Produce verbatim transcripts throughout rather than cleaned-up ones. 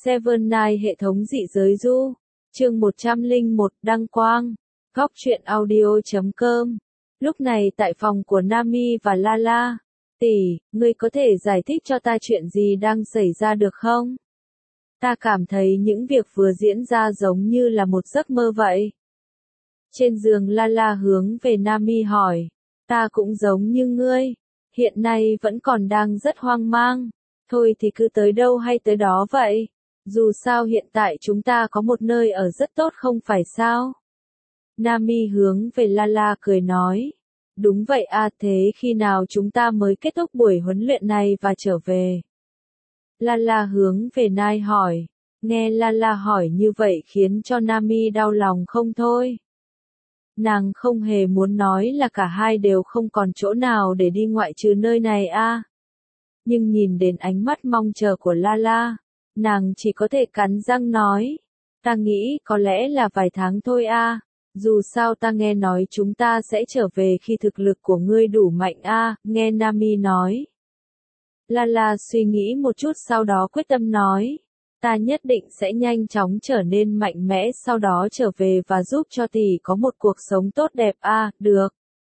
Seven Night hệ thống dị giới du. Chương một trăm lẻ một đăng quang. Góc truyện audio chấm com. Lúc này tại phòng của Nami và Lala. Tỷ, ngươi có thể giải thích cho ta chuyện gì đang xảy ra được không? Ta cảm thấy những việc vừa diễn ra giống như là một giấc mơ vậy. Trên giường Lala hướng về Nami hỏi. Ta cũng giống như ngươi. Hiện nay vẫn còn đang rất hoang mang. Thôi thì cứ tới đâu hay tới đó vậy. Dù sao hiện tại chúng ta có một nơi ở rất tốt không phải sao? Nami hướng về Lala cười nói. Đúng vậy à, thế khi nào chúng ta mới kết thúc buổi huấn luyện này và trở về? Lala hướng về Nai hỏi. Nghe Lala hỏi như vậy khiến cho Nami đau lòng không thôi. Nàng không hề muốn nói là cả hai đều không còn chỗ nào để đi ngoại trừ nơi này a. Nhưng nhìn đến ánh mắt mong chờ của Lala, nàng chỉ có thể cắn răng nói. Ta nghĩ có lẽ là vài tháng thôi a. Dù sao ta nghe nói chúng ta sẽ trở về khi thực lực của ngươi đủ mạnh a, nghe Nami nói. Lala suy nghĩ một chút sau đó quyết tâm nói. Ta nhất định sẽ nhanh chóng trở nên mạnh mẽ sau đó trở về và giúp cho tỷ có một cuộc sống tốt đẹp a, được.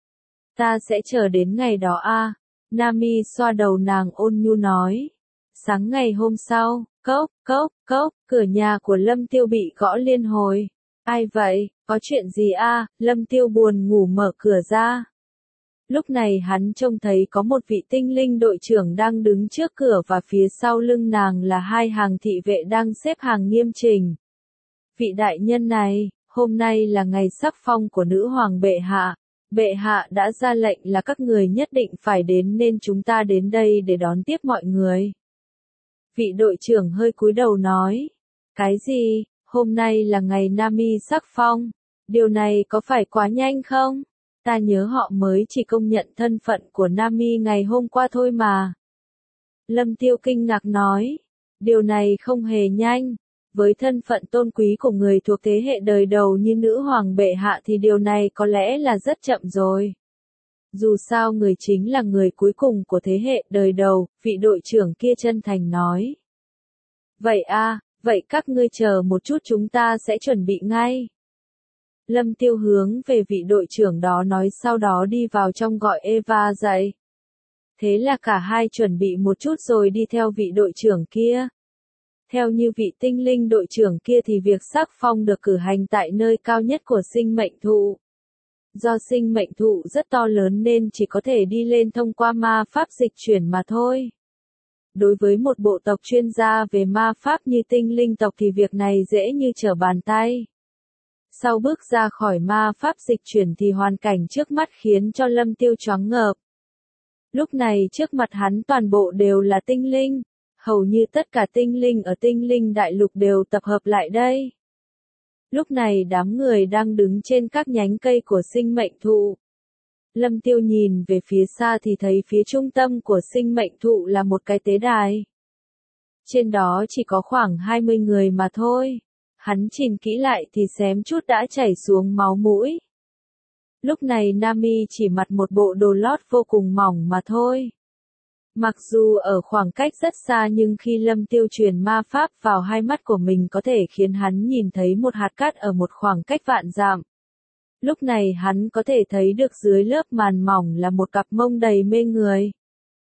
Ta sẽ chờ đến ngày đó a. Nami xoa đầu nàng ôn nhu nói. Sáng ngày hôm sau, cốc, cốc, cốc, cửa nhà của Lâm Tiêu bị gõ liên hồi. Ai vậy, có chuyện gì a? Lâm Tiêu buồn ngủ mở cửa ra. Lúc này hắn trông thấy có một vị tinh linh đội trưởng đang đứng trước cửa và phía sau lưng nàng là hai hàng thị vệ đang xếp hàng nghiêm chỉnh. Vị đại nhân này, hôm nay là ngày sắc phong của nữ hoàng bệ hạ. Bệ hạ đã ra lệnh là các người nhất định phải đến nên chúng ta đến đây để đón tiếp mọi người. Vị đội trưởng hơi cúi đầu nói. Cái gì, hôm nay là ngày Nami sắc phong? Điều này có phải quá nhanh không? Ta nhớ họ mới chỉ công nhận thân phận của Nami ngày hôm qua thôi mà. Lâm Tiêu kinh ngạc nói. Điều này không hề nhanh. Với thân phận tôn quý của người thuộc thế hệ đời đầu như nữ hoàng bệ hạ thì điều này có lẽ là rất chậm rồi. Dù sao người chính là người cuối cùng của thế hệ đời đầu, vị đội trưởng kia chân thành nói. Vậy a, vậy các ngươi chờ một chút chúng ta sẽ chuẩn bị ngay. Lâm Tiêu hướng về vị đội trưởng đó nói sau đó đi vào trong gọi Eva dậy. Thế là cả hai chuẩn bị một chút rồi đi theo vị đội trưởng kia. Theo như vị tinh linh đội trưởng kia thì việc sắc phong được cử hành tại nơi cao nhất của sinh mệnh thụ. Do sinh mệnh thụ rất to lớn nên chỉ có thể đi lên thông qua ma pháp dịch chuyển mà thôi. Đối với một bộ tộc chuyên gia về ma pháp như tinh linh tộc thì việc này dễ như trở bàn tay. Sau bước ra khỏi ma pháp dịch chuyển thì hoàn cảnh trước mắt khiến cho Lâm Tiêu choáng ngợp. Lúc này trước mặt hắn toàn bộ đều là tinh linh. Hầu như tất cả tinh linh ở tinh linh đại lục đều tập hợp lại đây. Lúc này đám người đang đứng trên các nhánh cây của sinh mệnh thụ. Lâm Tiêu nhìn về phía xa thì thấy phía trung tâm của sinh mệnh thụ là một cái tế đài. Trên đó chỉ có khoảng hai mươi người mà thôi. Hắn nhìn kỹ lại thì xém chút đã chảy xuống máu mũi. Lúc này Nami chỉ mặc một bộ đồ lót vô cùng mỏng mà thôi. Mặc dù ở khoảng cách rất xa nhưng khi Lâm Tiêu truyền ma pháp vào hai mắt của mình có thể khiến hắn nhìn thấy một hạt cát ở một khoảng cách vạn dặm. Lúc này hắn có thể thấy được dưới lớp màn mỏng là một cặp mông đầy mê người.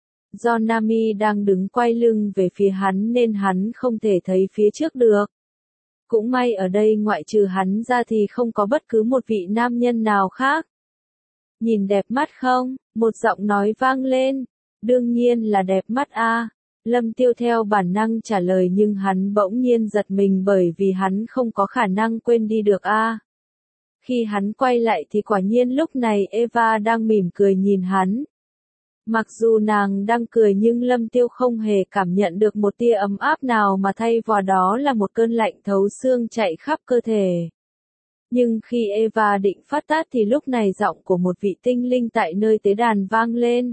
Do Nami đang đứng quay lưng về phía hắn nên hắn không thể thấy phía trước được. Cũng may ở đây ngoại trừ hắn ra thì không có bất cứ một vị nam nhân nào khác. Nhìn đẹp mắt không? Một giọng nói vang lên. Đương nhiên là đẹp mắt a. Lâm Tiêu theo bản năng trả lời nhưng hắn bỗng nhiên giật mình bởi vì hắn không có khả năng quên đi được a. Khi hắn quay lại thì quả nhiên lúc này Eva đang mỉm cười nhìn hắn. Mặc dù nàng đang cười nhưng Lâm Tiêu không hề cảm nhận được một tia ấm áp nào mà thay vào đó là một cơn lạnh thấu xương chạy khắp cơ thể. Nhưng khi Eva định phát tát thì lúc này giọng của một vị tinh linh tại nơi tế đàn vang lên.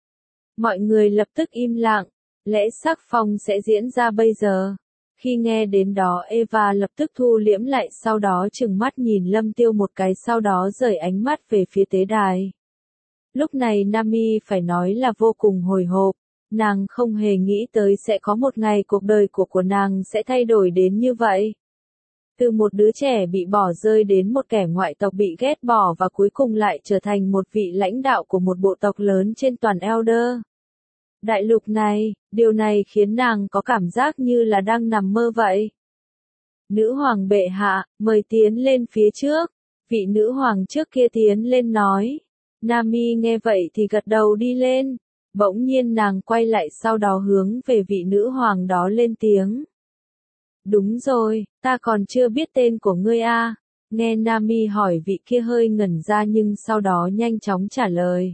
Mọi người lập tức im lặng, lễ sắc phong sẽ diễn ra bây giờ. Khi nghe đến đó Eva lập tức thu liễm lại sau đó trừng mắt nhìn Lâm Tiêu một cái sau đó rời ánh mắt về phía tế đài. Lúc này Nami phải nói là vô cùng hồi hộp. nàng không hề nghĩ tới sẽ có một ngày cuộc đời của của nàng sẽ thay đổi đến như vậy. Từ một đứa trẻ bị bỏ rơi đến một kẻ ngoại tộc bị ghét bỏ và cuối cùng lại trở thành một vị lãnh đạo của một bộ tộc lớn trên toàn Elder đại lục này, điều này khiến nàng có cảm giác như là đang nằm mơ vậy. Nữ hoàng bệ hạ, mời tiến lên phía trước. Vị nữ hoàng trước kia tiến lên nói. Nami nghe vậy thì gật đầu đi lên. Bỗng nhiên nàng quay lại sau đó hướng về vị nữ hoàng đó lên tiếng. Đúng rồi, ta còn chưa biết tên của ngươi a. Nghe Nami hỏi vị kia hơi ngẩn ra nhưng sau đó nhanh chóng trả lời.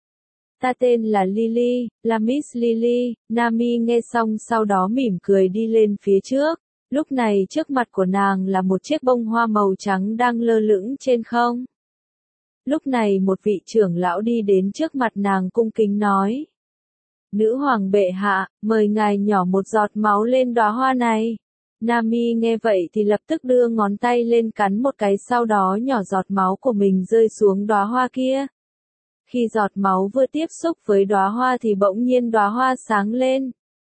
Ta tên là Lily, là Miss Lily. Nami nghe xong sau đó mỉm cười đi lên phía trước. Lúc này trước mặt của nàng là một chiếc bông hoa màu trắng đang lơ lửng trên không. Lúc này một vị trưởng lão đi đến trước mặt nàng cung kính nói. Nữ hoàng bệ hạ, mời ngài nhỏ một giọt máu lên đóa hoa này. Nami nghe vậy thì lập tức đưa ngón tay lên cắn một cái sau đó nhỏ giọt máu của mình rơi xuống đóa hoa kia. Khi giọt máu vừa tiếp xúc với đóa hoa thì bỗng nhiên đóa hoa sáng lên.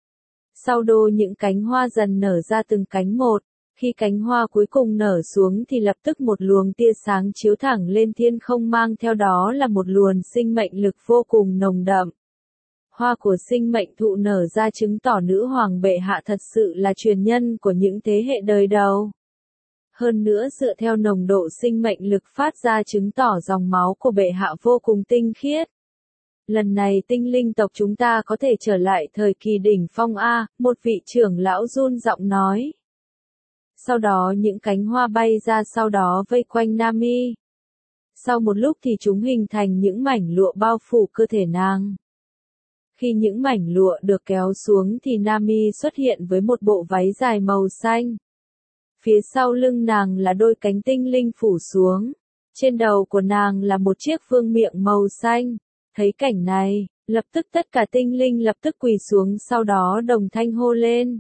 Sau đô những cánh hoa dần nở ra từng cánh một, khi cánh hoa cuối cùng nở xuống thì lập tức một luồng tia sáng chiếu thẳng lên thiên không mang theo đó là một luồng sinh mệnh lực vô cùng nồng đậm. Hoa của sinh mệnh thụ nở ra chứng tỏ nữ hoàng bệ hạ thật sự là truyền nhân của những thế hệ đời đầu. Hơn nữa dựa theo nồng độ sinh mệnh lực phát ra chứng tỏ dòng máu của bệ hạ vô cùng tinh khiết. Lần này tinh linh tộc chúng ta có thể trở lại thời kỳ đỉnh phong A, một vị trưởng lão run giọng nói. Sau đó những cánh hoa bay ra sau đó vây quanh Nami. Sau một lúc thì chúng hình thành những mảnh lụa bao phủ cơ thể nàng. Khi những mảnh lụa được kéo xuống thì Nami xuất hiện với một bộ váy dài màu xanh. Phía sau lưng nàng là đôi cánh tinh linh phủ xuống. Trên đầu của nàng là một chiếc vương miện màu xanh. Thấy cảnh này, lập tức tất cả tinh linh lập tức quỳ xuống sau đó đồng thanh hô lên.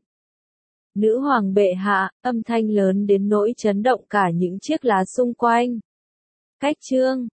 Nữ hoàng bệ hạ, âm thanh lớn đến nỗi chấn động cả những chiếc lá xung quanh. Cách chương